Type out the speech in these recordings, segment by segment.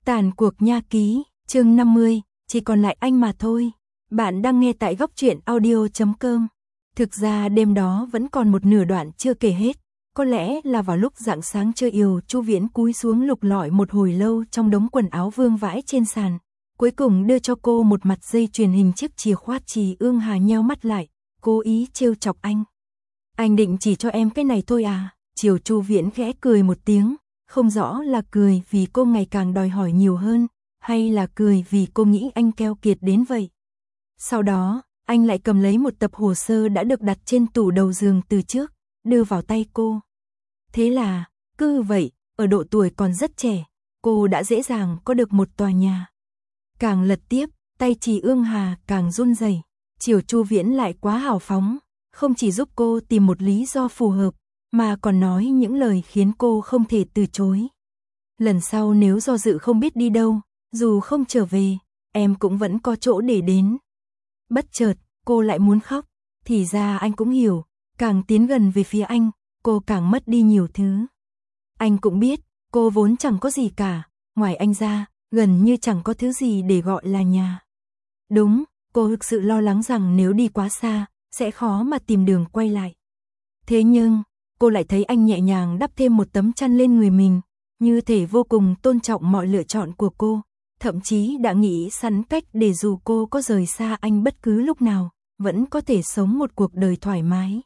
Tàn cuộc nha ký, chương 50, chỉ còn lại anh mà thôi. Bạn đang nghe tại góc truyện audio.com. Thực ra đêm đó vẫn còn một nửa đoạn chưa kể hết. Có lẽ là vào lúc rạng sáng chưa yêu, Chu Viễn cúi xuống lục lọi một hồi lâu trong đống quần áo vương vãi trên sàn. Cuối cùng đưa cho cô một mặt dây chuyền hình chiếc chìa khóa. Trì Ương Hà nheo mắt lại, cố ý trêu chọc anh. Anh định chỉ cho em cái này thôi à? Chiều Chu Viễn khẽ cười một tiếng, không rõ là cười vì cô ngày càng đòi hỏi nhiều hơn, hay là cười vì cô nghĩ anh keo kiệt đến vậy. Sau đó, anh lại cầm lấy một tập hồ sơ đã được đặt trên tủ đầu giường từ trước, đưa vào tay cô. Thế là, cứ vậy, ở độ tuổi còn rất trẻ, cô đã dễ dàng có được một tòa nhà. Càng lật tiếp, tay Trì Ương Hà càng run rẩy. Chiều Chu Viễn lại quá hào phóng, không chỉ giúp cô tìm một lý do phù hợp, mà còn nói những lời khiến cô không thể từ chối. Lần sau nếu do dự không biết đi đâu, dù không trở về, em cũng vẫn có chỗ để đến. Bất chợt, cô lại muốn khóc, thì ra anh cũng hiểu, càng tiến gần về phía anh, cô càng mất đi nhiều thứ. Anh cũng biết, cô vốn chẳng có gì cả, ngoài anh ra, gần như chẳng có thứ gì để gọi là nhà. Đúng, cô thực sự lo lắng rằng nếu đi quá xa, sẽ khó mà tìm đường quay lại. Thế nhưng, cô lại thấy anh nhẹ nhàng đắp thêm một tấm chăn lên người mình, như thể vô cùng tôn trọng mọi lựa chọn của cô, thậm chí đã nghĩ sẵn cách để dù cô có rời xa anh bất cứ lúc nào, vẫn có thể sống một cuộc đời thoải mái.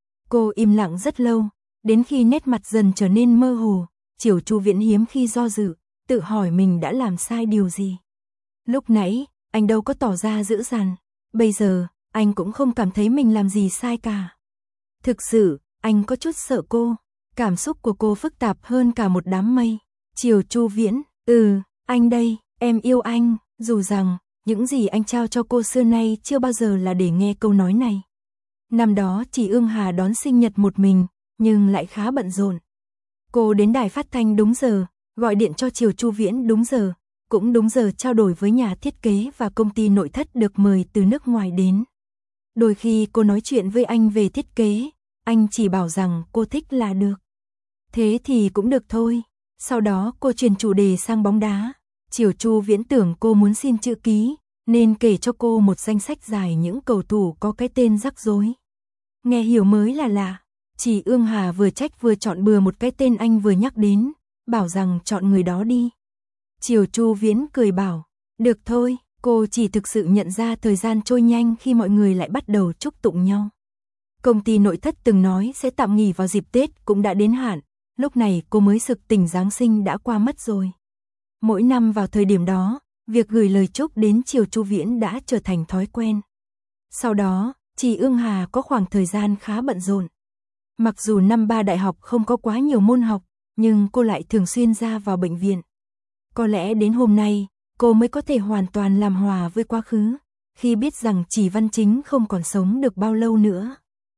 Cô im lặng rất lâu, đến khi nét mặt dần trở nên mơ hồ, Chiều Chu Viễn hiếm khi do dự, tự hỏi mình đã làm sai điều gì. Lúc nãy, anh đâu có tỏ ra dữ dằn, bây giờ, anh cũng không cảm thấy mình làm gì sai cả. Thực sự, anh có chút sợ cô, cảm xúc của cô phức tạp hơn cả một đám mây. Chiều Chu Viễn, anh đây, em yêu anh, dù rằng, những gì anh trao cho cô xưa nay chưa bao giờ là để nghe câu nói này. Năm đó Trì Ương Hà đón sinh nhật một mình, nhưng lại khá bận rộn. Cô đến đài phát thanh đúng giờ, gọi điện cho Chiều Chu Viễn đúng giờ, cũng đúng giờ trao đổi với nhà thiết kế và công ty nội thất được mời từ nước ngoài đến. Đôi khi cô nói chuyện với anh về thiết kế, anh chỉ bảo rằng cô thích là được. Thế thì cũng được thôi. Sau đó cô chuyển chủ đề sang bóng đá. Chiều Chu Viễn tưởng cô muốn xin chữ ký, nên kể cho cô một danh sách dài những cầu thủ có cái tên rắc rối. Nghe hiểu mới là lạ. Trì Ương Hà vừa trách vừa chọn bừa một cái tên anh vừa nhắc đến, bảo rằng chọn người đó đi. Chiều Chu Viễn cười bảo, được thôi, cô chỉ thực sự nhận ra thời gian trôi nhanh khi mọi người lại bắt đầu chúc tụng nhau. Công ty nội thất từng nói sẽ tạm nghỉ vào dịp Tết cũng đã đến hạn, lúc này cô mới sực tỉnh Giáng sinh đã qua mất rồi. Mỗi năm vào thời điểm đó, việc gửi lời chúc đến Chiều Chu Viễn đã trở thành thói quen. Sau đó, Trì Ương Hà có khoảng thời gian khá bận rộn. Mặc dù năm 3 đại học không có quá nhiều môn học, nhưng cô lại thường xuyên ra vào bệnh viện. Có lẽ đến hôm nay, cô mới có thể hoàn toàn làm hòa với quá khứ, khi biết rằng Trì Văn Chính không còn sống được bao lâu nữa.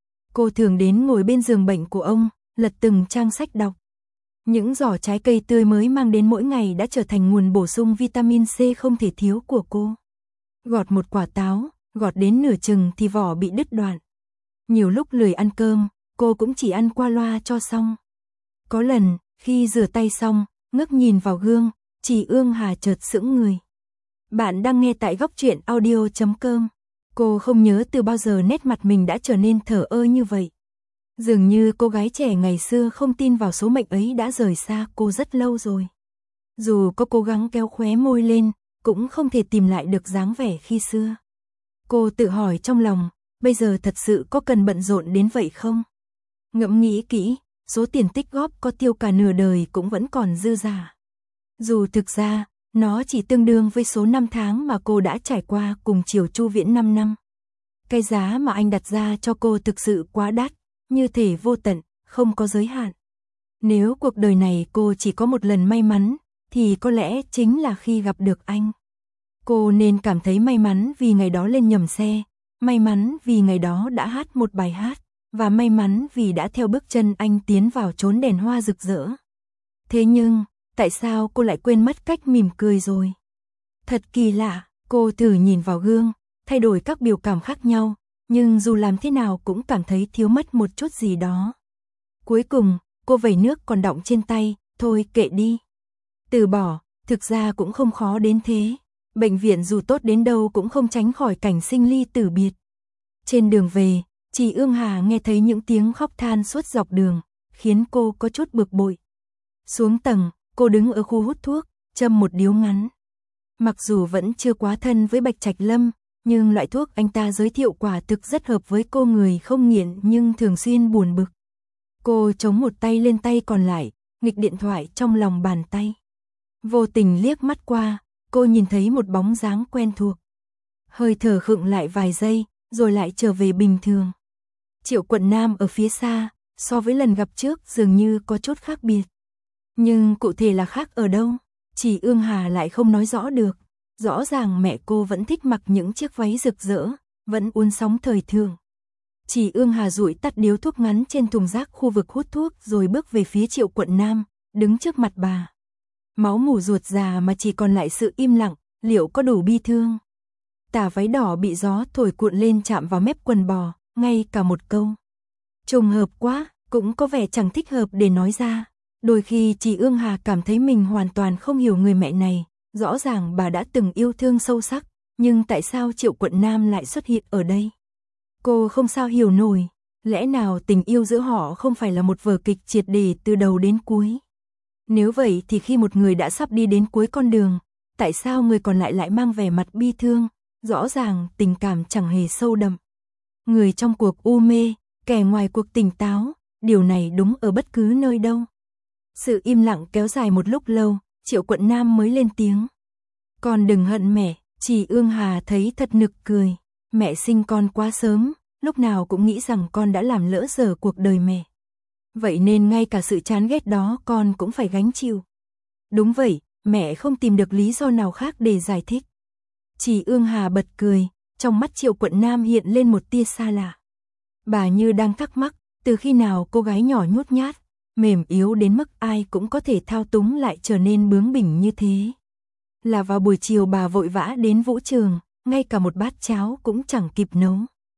Cô thường đến ngồi bên giường bệnh của ông, lật từng trang sách đọc. Những giỏ trái cây tươi mới mang đến mỗi ngày đã trở thành nguồn bổ sung vitamin C không thể thiếu của cô. Gọt một quả táo, gọt đến nửa chừng thì vỏ bị đứt đoạn. Nhiều lúc lười ăn cơm, cô cũng chỉ ăn qua loa cho xong. Có lần, khi rửa tay xong, ngước nhìn vào gương, Trì Ương Hà chợt sững người. Bạn đang nghe tại góc truyện audio.com. Cô không nhớ từ bao giờ nét mặt mình đã trở nên thờ ơ như vậy. Dường như cô gái trẻ ngày xưa không tin vào số mệnh ấy đã rời xa cô rất lâu rồi. Dù có cố gắng kéo khóe môi lên, cũng không thể tìm lại được dáng vẻ khi xưa. Cô tự hỏi trong lòng, bây giờ thật sự có cần bận rộn đến vậy không? Ngẫm nghĩ kỹ, số tiền tích góp có tiêu cả nửa đời cũng vẫn còn dư dả. Dù thực ra, nó chỉ tương đương với số năm tháng mà cô đã trải qua cùng Chiều Chu Viễn 5 năm. Cái giá mà anh đặt ra cho cô thực sự quá đắt, như thể vô tận, không có giới hạn. Nếu cuộc đời này cô chỉ có một lần may mắn, thì có lẽ chính là khi gặp được anh. Cô nên cảm thấy may mắn vì ngày đó lên nhầm xe, may mắn vì ngày đó đã hát một bài hát, và may mắn vì đã theo bước chân anh tiến vào chốn đèn hoa rực rỡ. Thế nhưng, tại sao cô lại quên mất cách mỉm cười rồi? Thật kỳ lạ, cô thử nhìn vào gương, thay đổi các biểu cảm khác nhau, nhưng dù làm thế nào cũng cảm thấy thiếu mất một chút gì đó. Cuối cùng, cô vẩy nước còn đọng trên tay, thôi kệ đi. Từ bỏ, Thực ra cũng không khó đến thế. Bệnh viện dù tốt đến đâu cũng không tránh khỏi cảnh sinh ly tử biệt. Trên đường về, chị Ương Hà nghe thấy những tiếng khóc than suốt dọc đường, khiến cô có chút bực bội. Xuống tầng, cô đứng ở khu hút thuốc, châm một điếu ngắn. Mặc dù vẫn chưa quá thân với Bạch Trạch Lâm, nhưng loại thuốc anh ta giới thiệu quả thực rất hợp với cô người không nghiện nhưng thường xuyên buồn bực. Cô chống một tay lên tay còn lại, nghịch điện thoại trong lòng bàn tay. Vô tình liếc mắt qua, cô nhìn thấy một bóng dáng quen thuộc. Hơi thở khựng lại vài giây, rồi lại trở về bình thường. Triệu Quận Nam ở phía xa, so với lần gặp trước dường như có chút khác biệt. Nhưng cụ thể là khác ở đâu, chị Ương Hà lại không nói rõ được. Rõ ràng mẹ cô vẫn thích mặc những chiếc váy rực rỡ, vẫn uốn sóng thời thượng. Chị Ương Hà dụi tắt điếu thuốc ngắn trên thùng rác khu vực hút thuốc rồi bước về phía Triệu Quận Nam, đứng trước mặt bà. Máu mủ ruột già mà chỉ còn lại sự im lặng, liệu có đủ bi thương? Tà váy đỏ bị gió thổi cuộn lên chạm vào mép quần bò, ngay cả một câu. Trùng hợp quá, cũng có vẻ chẳng thích hợp để nói ra. Đôi khi chị Ương Hà cảm thấy mình hoàn toàn không hiểu người mẹ này. Rõ ràng bà đã từng yêu thương sâu sắc, nhưng tại sao Triệu Quận Nam lại xuất hiện ở đây? Cô không sao hiểu nổi, lẽ nào tình yêu giữa họ không phải là một vở kịch triệt để từ đầu đến cuối? Nếu vậy thì khi một người đã sắp đi đến cuối con đường, tại sao người còn lại lại mang vẻ mặt bi thương? Rõ ràng tình cảm chẳng hề sâu đậm. Người trong cuộc u mê, kẻ ngoài cuộc tỉnh táo, điều này đúng ở bất cứ nơi đâu. Sự im lặng kéo dài một lúc lâu, Triệu Quận Nam mới lên tiếng. Con đừng hận mẹ, chị Ương Hà thấy thật nực cười. Mẹ sinh con quá sớm, lúc nào cũng nghĩ rằng con đã làm lỡ dở cuộc đời mẹ. Vậy nên ngay cả sự chán ghét đó con cũng phải gánh chịu. Đúng vậy, mẹ không tìm được lý do nào khác để giải thích. Chị Ương Hà bật cười, trong mắt Triệu Quận Nam hiện lên một tia xa lạ. Bà như đang thắc mắc, từ khi nào cô gái nhỏ nhút nhát, mềm yếu đến mức ai cũng có thể thao túng lại trở nên bướng bỉnh như thế. Là vào buổi chiều bà vội vã đến vũ trường, ngay cả một bát cháo cũng chẳng kịp nấu.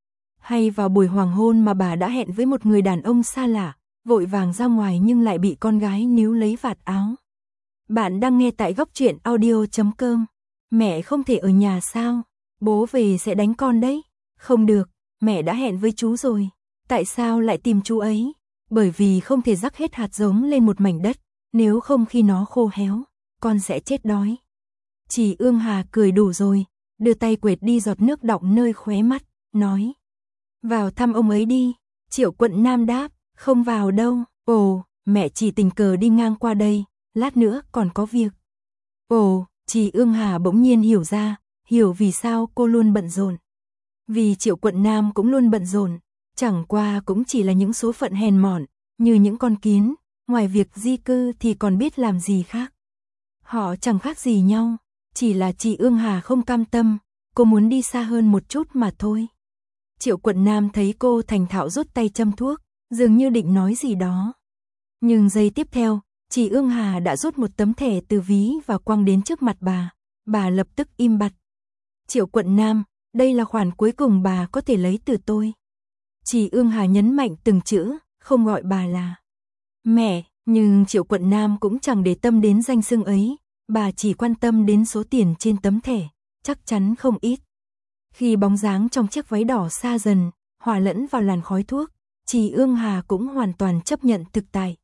Hay vào buổi hoàng hôn mà bà đã hẹn với một người đàn ông xa lạ, vội vàng ra ngoài nhưng lại bị con gái níu lấy vạt áo. Bạn đang nghe tại góc truyện audio.com. Mẹ không thể ở nhà sao? Bố về sẽ đánh con đấy. Không được, mẹ đã hẹn với chú rồi. Tại sao lại tìm chú ấy? Bởi vì không thể rắc hết hạt giống lên một mảnh đất, nếu không khi nó khô héo, con sẽ chết đói. Chị Ương Hà cười đủ rồi, đưa tay quệt đi giọt nước đọng nơi khóe mắt, nói. Vào thăm ông ấy đi. Triệu Quận Nam đáp, không vào đâu. Ồ, mẹ chỉ tình cờ đi ngang qua đây, lát nữa còn có việc. Ồ, chị Ương Hà bỗng nhiên hiểu ra, hiểu vì sao cô luôn bận rộn. Vì Triệu Quận Nam cũng luôn bận rộn, chẳng qua cũng chỉ là những số phận hèn mọn, như những con kiến, ngoài việc di cư thì còn biết làm gì khác. Họ chẳng khác gì nhau, chỉ là chị Ương Hà không cam tâm, cô muốn đi xa hơn một chút mà thôi. Triệu Quận Nam thấy cô thành thạo rút tay châm thuốc, dường như định nói gì đó. Nhưng giây tiếp theo, chị Ương Hà đã rút một tấm thẻ từ ví và quăng đến trước mặt bà lập tức im bặt. Triệu Quận Nam, đây là khoản cuối cùng bà có thể lấy từ tôi. Chị Ương Hà nhấn mạnh từng chữ, không gọi bà là mẹ, nhưng Triệu Quận Nam cũng chẳng để tâm đến danh xưng ấy, bà chỉ quan tâm đến số tiền trên tấm thẻ, chắc chắn không ít. Khi bóng dáng trong chiếc váy đỏ xa dần, hòa lẫn vào làn khói thuốc, chị Ương Hà cũng hoàn toàn chấp nhận thực tại.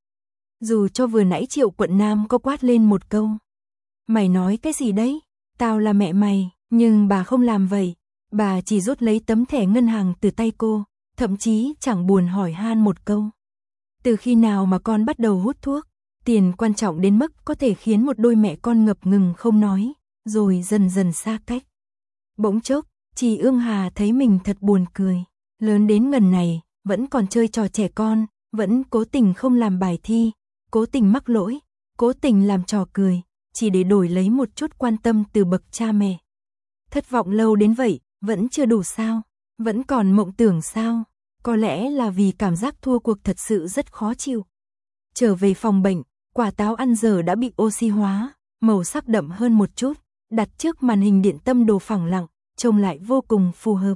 Dù cho vừa nãy Triệu Quận Nam có quát lên một câu. Mày nói cái gì đấy? Tao là mẹ mày, nhưng bà không làm vậy. Bà chỉ rút lấy tấm thẻ ngân hàng từ tay cô, thậm chí chẳng buồn hỏi han một câu. Từ khi nào mà con bắt đầu hút thuốc? Tiền quan trọng đến mức có thể khiến một đôi mẹ con ngập ngừng không nói, rồi dần dần xa cách. Bỗng chốc, chị Ương Hà thấy mình thật buồn cười. Lớn đến ngần này, vẫn còn chơi trò trẻ con, vẫn cố tình không làm bài thi, cố tình mắc lỗi, cố tình làm trò cười, chỉ để đổi lấy một chút quan tâm từ bậc cha mẹ. Thất vọng lâu đến vậy, vẫn chưa đủ sao? Vẫn còn mộng tưởng sao? Có lẽ là vì cảm giác thua cuộc thật sự rất khó chịu. Trở về phòng bệnh, quả táo ăn giờ đã bị oxy hóa, màu sắc đậm hơn một chút, đặt trước màn hình điện tâm đồ phẳng lặng, trông lại vô cùng phù hợp.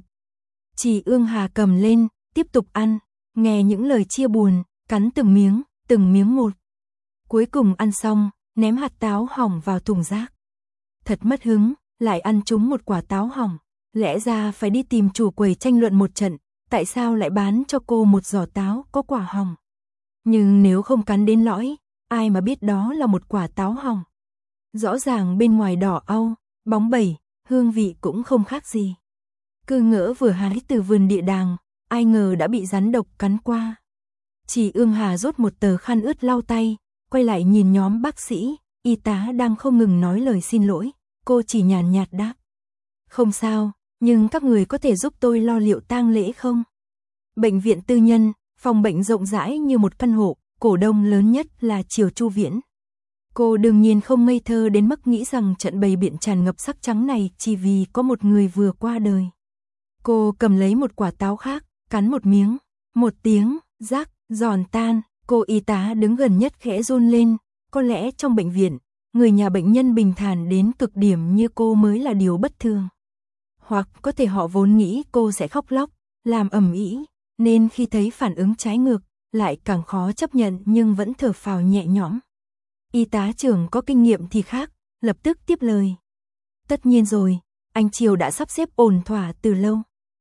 Chị Ương Hà cầm lên, tiếp tục ăn, nghe những lời chia buồn, cắn từng miếng một. Cuối cùng ăn xong, ném hạt táo hỏng vào thùng rác. Thật mất hứng, lại ăn trúng một quả táo hỏng. Lẽ ra phải đi tìm chủ quầy tranh luận một trận, tại sao lại bán cho cô một giỏ táo có quả hỏng. Nhưng nếu không cắn đến lõi, ai mà biết đó là một quả táo hỏng. Rõ ràng bên ngoài đỏ au, bóng bẩy, hương vị cũng không khác gì. Cứ ngỡ vừa hái từ vườn địa đàng, ai ngờ đã bị rắn độc cắn qua. Chị Ương Hà rút một tờ khăn ướt lau tay, quay lại nhìn nhóm bác sĩ, y tá đang không ngừng nói lời xin lỗi. Cô chỉ nhàn nhạt đáp. Không sao, nhưng các người có thể giúp tôi lo liệu tang lễ không? Bệnh viện tư nhân, phòng bệnh rộng rãi như một căn hộ, cổ đông lớn nhất là Triều Chu Viễn. Cô đương nhiên không ngây thơ đến mức nghĩ rằng trận bày biện tràn ngập sắc trắng này chỉ vì có một người vừa qua đời. Cô cầm lấy một quả táo khác, cắn một miếng, một tiếng, rắc, giòn tan, cô y tá đứng gần nhất khẽ run lên, có lẽ trong bệnh viện, người nhà bệnh nhân bình thản đến cực điểm như cô mới là điều bất thường. Hoặc có thể họ vốn nghĩ cô sẽ khóc lóc, làm ầm ĩ, nên khi thấy phản ứng trái ngược, lại càng khó chấp nhận nhưng vẫn thở phào nhẹ nhõm. Y tá trưởng có kinh nghiệm thì khác, lập tức tiếp lời. Tất nhiên rồi, anh Triều đã sắp xếp ổn thỏa từ lâu.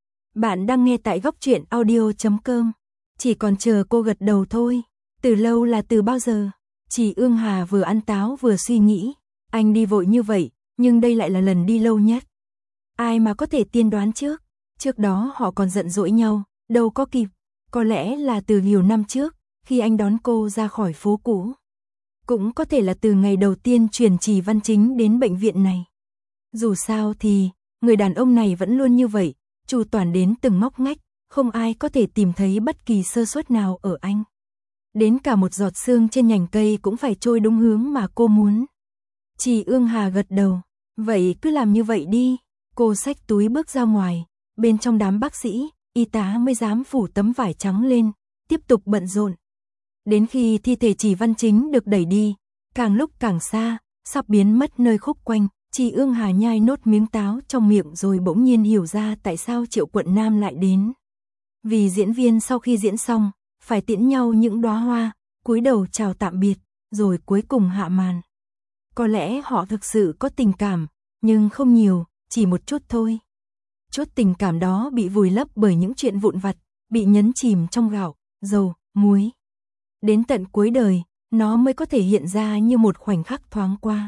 Bạn đang nghe tại góc truyện audio.com. Chỉ còn chờ cô gật đầu thôi. Từ lâu là từ bao giờ? Chị Ương Hà vừa ăn táo vừa suy nghĩ. Anh đi vội như vậy, nhưng đây lại là lần đi lâu nhất. Ai mà có thể tiên đoán trước? Trước đó họ còn giận dỗi nhau, đâu có kịp. Có lẽ là từ nhiều năm trước, khi anh đón cô ra khỏi phố cũ. Cũng có thể là từ ngày đầu tiên chuyển Trì Văn Chính đến bệnh viện này. Dù sao thì, người đàn ông này vẫn luôn như vậy, chu toàn đến từng ngóc ngách, không ai có thể tìm thấy bất kỳ sơ suất nào ở anh. Đến cả một giọt sương trên nhành cây cũng phải trôi đúng hướng mà cô muốn. Chị Ương Hà gật đầu, vậy cứ làm như vậy đi. Cô xách túi bước ra ngoài, bên trong đám bác sĩ, y tá mới dám phủ tấm vải trắng lên, tiếp tục bận rộn. Đến khi thi thể Trì Văn Chính được đẩy đi, càng lúc càng xa, sắp biến mất nơi khúc quanh, chị Ương Hà nhai nốt miếng táo trong miệng rồi bỗng nhiên hiểu ra tại sao Triệu Quận Nam lại đến. Vì diễn viên sau khi diễn xong, phải tiễn nhau những đóa hoa, cúi đầu chào tạm biệt, rồi cuối cùng hạ màn. Có lẽ họ thực sự có tình cảm, nhưng không nhiều, chỉ một chút thôi. Chút tình cảm đó bị vùi lấp bởi những chuyện vụn vặt, bị nhấn chìm trong gạo, dầu, muối. Đến tận cuối đời, nó mới có thể hiện ra như một khoảnh khắc thoáng qua.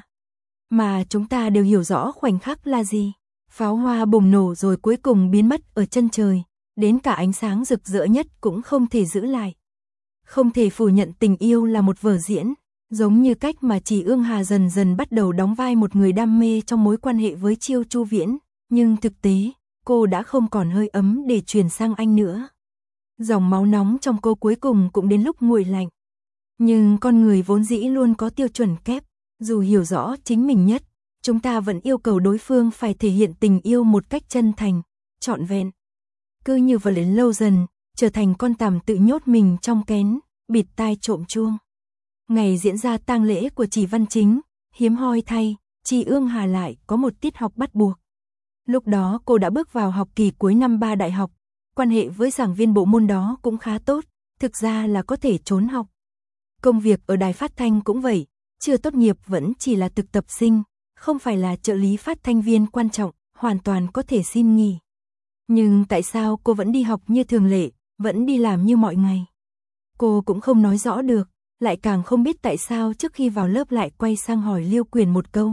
Mà chúng ta đều hiểu rõ khoảnh khắc là gì. Pháo hoa bùng nổ rồi cuối cùng biến mất ở chân trời, đến cả ánh sáng rực rỡ nhất cũng không thể giữ lại. Không thể phủ nhận tình yêu là một vở diễn, giống như cách mà chị Ương Hà dần dần bắt đầu đóng vai một người đam mê trong mối quan hệ với Triều Chu Viễn, nhưng thực tế, cô đã không còn hơi ấm để truyền sang anh nữa. Dòng máu nóng trong cô cuối cùng cũng đến lúc nguội lạnh. Nhưng con người vốn dĩ luôn có tiêu chuẩn kép, dù hiểu rõ chính mình nhất, chúng ta vẫn yêu cầu đối phương phải thể hiện tình yêu một cách chân thành, trọn vẹn. Cứ như vậy đến lâu dần, trở thành con tằm tự nhốt mình trong kén, bịt tai trộm chuông. Ngày diễn ra tang lễ của Trì Văn Chính, hiếm hoi thay, chị Ương Hà lại có một tiết học bắt buộc. Lúc đó cô đã bước vào học kỳ cuối năm 3 đại học, quan hệ với giảng viên bộ môn đó cũng khá tốt, thực ra là có thể trốn học. Công việc ở đài phát thanh cũng vậy, chưa tốt nghiệp vẫn chỉ là thực tập sinh, không phải là trợ lý phát thanh viên quan trọng, hoàn toàn có thể xin nghỉ. Nhưng tại sao cô vẫn đi học như thường lệ, vẫn đi làm như mọi ngày? Cô cũng không nói rõ được, lại càng không biết tại sao trước khi vào lớp lại quay sang hỏi Liêu Quyền một câu.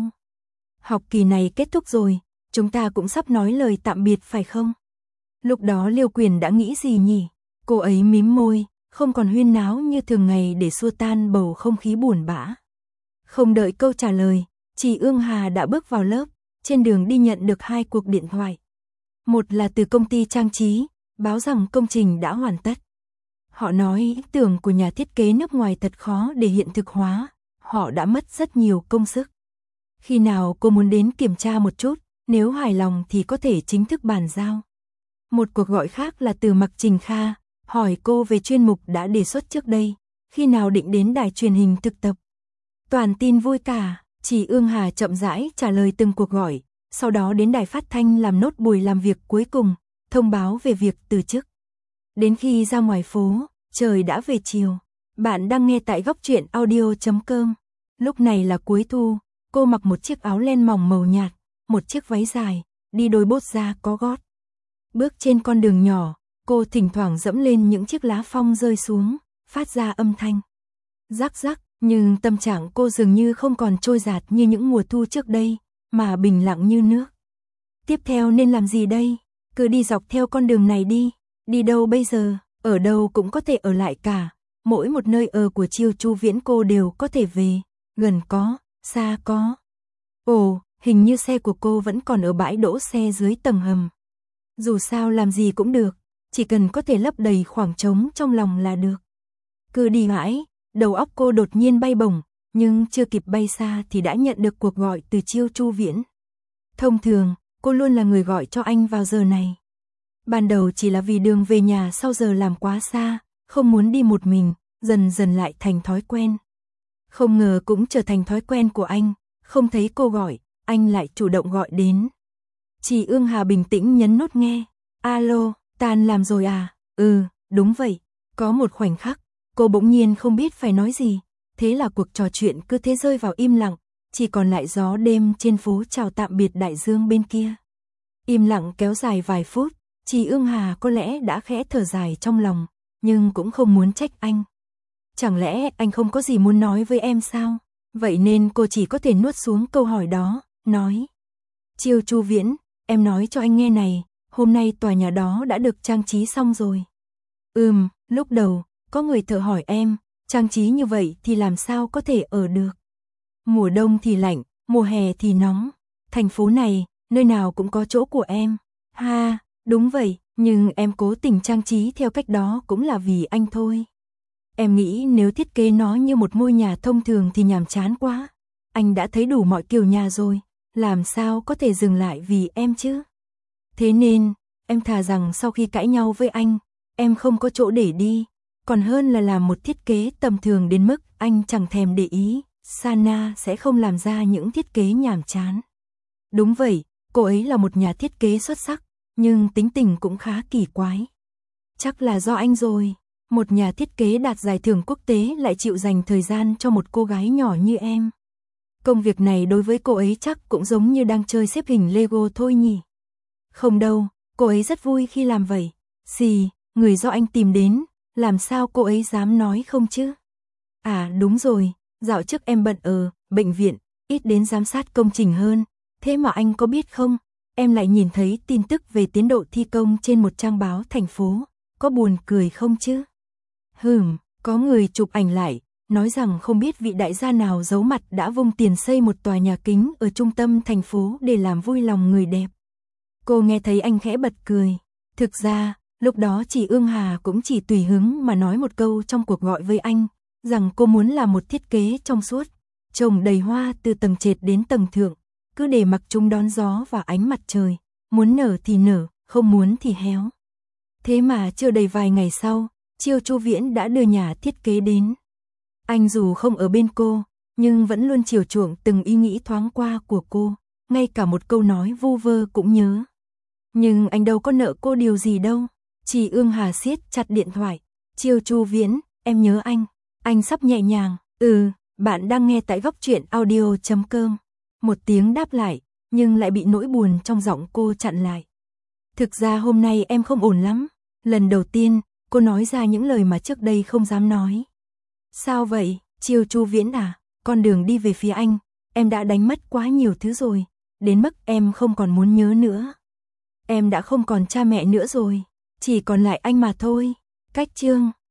Học kỳ này kết thúc rồi, chúng ta cũng sắp nói lời tạm biệt phải không? Lúc đó Liêu Quyền đã nghĩ gì nhỉ? Cô ấy mím môi, không còn huyên náo như thường ngày để xua tan bầu không khí buồn bã. Không đợi câu trả lời, chị Ương Hà đã bước vào lớp, trên đường đi nhận được 2 cuộc điện thoại. Một là từ công ty trang trí, báo rằng công trình đã hoàn tất. Họ nói ý tưởng của nhà thiết kế nước ngoài thật khó để hiện thực hóa, họ đã mất rất nhiều công sức. Khi nào cô muốn đến kiểm tra một chút, nếu hài lòng thì có thể chính thức bàn giao. Một cuộc gọi khác là từ Mạc Trình Kha, hỏi cô về chuyên mục đã đề xuất trước đây, khi nào định đến đài truyền hình thực tập. Toàn tin vui cả, chị Ương Hà chậm rãi trả lời từng cuộc gọi, sau đó đến đài phát thanh làm nốt buổi làm việc cuối cùng, thông báo về việc từ chức. Đến khi ra ngoài phố, trời đã về chiều. Bạn đang nghe tại góc truyện audio.com. Lúc này là cuối thu, cô mặc một chiếc áo len mỏng màu nhạt, một chiếc váy dài, đi đôi bốt da có gót. Bước trên con đường nhỏ, cô thỉnh thoảng dẫm lên những chiếc lá phong rơi xuống, phát ra âm thanh rắc rắc, nhưng tâm trạng cô dường như không còn trôi dạt như những mùa thu trước đây, mà bình lặng như nước. Tiếp theo nên làm gì đây? Cứ đi dọc theo con đường này đi. Đi đâu bây giờ? Ở đâu cũng có thể ở lại cả. Mỗi một nơi ở của Chiêu Chu Viễn cô đều có thể về. Gần có, xa có. Ồ, hình như xe của cô vẫn còn ở bãi đỗ xe dưới tầng hầm. Dù sao làm gì cũng được, chỉ cần có thể lấp đầy khoảng trống trong lòng là được. Cứ đi mãi, đầu óc cô đột nhiên bay bổng, nhưng chưa kịp bay xa thì đã nhận được cuộc gọi từ Chiêu Chu Viễn. Thông thường, cô luôn là người gọi cho anh vào giờ này. Ban đầu chỉ là vì đường về nhà sau giờ làm quá xa, không muốn đi một mình, dần dần lại thành thói quen. Không ngờ cũng trở thành thói quen của anh, không thấy cô gọi, anh lại chủ động gọi đến. Chị Ương Hà bình tĩnh nhấn nút nghe. Alo, tan làm rồi à? Ừ, đúng vậy. Có một khoảnh khắc, cô bỗng nhiên không biết phải nói gì. Thế là cuộc trò chuyện cứ thế rơi vào im lặng, chỉ còn lại gió đêm trên phố chào tạm biệt đại dương bên kia. Im lặng kéo dài vài phút, chị Ương Hà có lẽ đã khẽ thở dài trong lòng, nhưng cũng không muốn trách anh. Chẳng lẽ anh không có gì muốn nói với em sao? Vậy nên cô chỉ có thể nuốt xuống câu hỏi đó, nói. Chiêu Chu Viễn, em nói cho anh nghe này, hôm nay tòa nhà đó đã được trang trí xong rồi. Lúc đầu, có người thợ hỏi em, trang trí như vậy thì làm sao có thể ở được? Mùa đông thì lạnh, mùa hè thì nóng. Thành phố này, nơi nào cũng có chỗ của em. Ha, đúng vậy, nhưng em cố tình trang trí theo cách đó cũng là vì anh thôi. Em nghĩ nếu thiết kế nó như một ngôi nhà thông thường thì nhàm chán quá. Anh đã thấy đủ mọi kiểu nhà rồi, làm sao có thể dừng lại vì em chứ? Thế nên, em thà rằng sau khi cãi nhau với anh, em không có chỗ để đi, còn hơn là làm một thiết kế tầm thường đến mức anh chẳng thèm để ý. Sana sẽ không làm ra những thiết kế nhàm chán. Đúng vậy, cô ấy là một nhà thiết kế xuất sắc, nhưng tính tình cũng khá kỳ quái. Chắc là do anh rồi, một nhà thiết kế đạt giải thưởng quốc tế lại chịu dành thời gian cho một cô gái nhỏ như em. Công việc này đối với cô ấy chắc cũng giống như đang chơi xếp hình Lego thôi nhỉ. Không đâu, cô ấy rất vui khi làm vậy. Xì, người do anh tìm đến, làm sao cô ấy dám nói không chứ? À đúng rồi, dạo trước em bận ở bệnh viện, ít đến giám sát công trình hơn. Thế mà anh có biết không, em lại nhìn thấy tin tức về tiến độ thi công trên một trang báo thành phố. Có buồn cười không chứ? Có người chụp ảnh lại, nói rằng không biết vị đại gia nào giấu mặt đã vung tiền xây một tòa nhà kính ở trung tâm thành phố để làm vui lòng người đẹp. Cô nghe thấy anh khẽ bật cười. Thực ra, lúc đó chị Ương Hà cũng chỉ tùy hứng mà nói một câu trong cuộc gọi với anh, rằng cô muốn làm một thiết kế trong suốt, trồng đầy hoa từ tầng trệt đến tầng thượng, cứ để mặc chúng đón gió và ánh mặt trời, muốn nở thì nở, không muốn thì héo. Thế mà chưa đầy vài ngày sau, Chiêu Chu Viễn đã đưa nhà thiết kế đến. Anh dù không ở bên cô, nhưng vẫn luôn chiều chuộng từng ý nghĩ thoáng qua của cô, ngay cả một câu nói vu vơ cũng nhớ. Nhưng anh đâu có nợ cô điều gì đâu. Chị Ương Hà siết chặt điện thoại. Chiêu Chu Viễn, em nhớ anh. Anh sắp nhẹ nhàng. Bạn đang nghe tại góc truyện audio.com. Một tiếng đáp lại, nhưng lại bị nỗi buồn trong giọng cô chặn lại. Thực ra hôm nay em không ổn lắm. Lần đầu tiên, cô nói ra những lời mà trước đây không dám nói. Sao vậy, Chiêu Chu Viễn à? Con đường đi về phía anh, em đã đánh mất quá nhiều thứ rồi, đến mức em không còn muốn nhớ nữa. Em đã không còn cha mẹ nữa rồi, chỉ còn lại anh mà thôi. Cách chương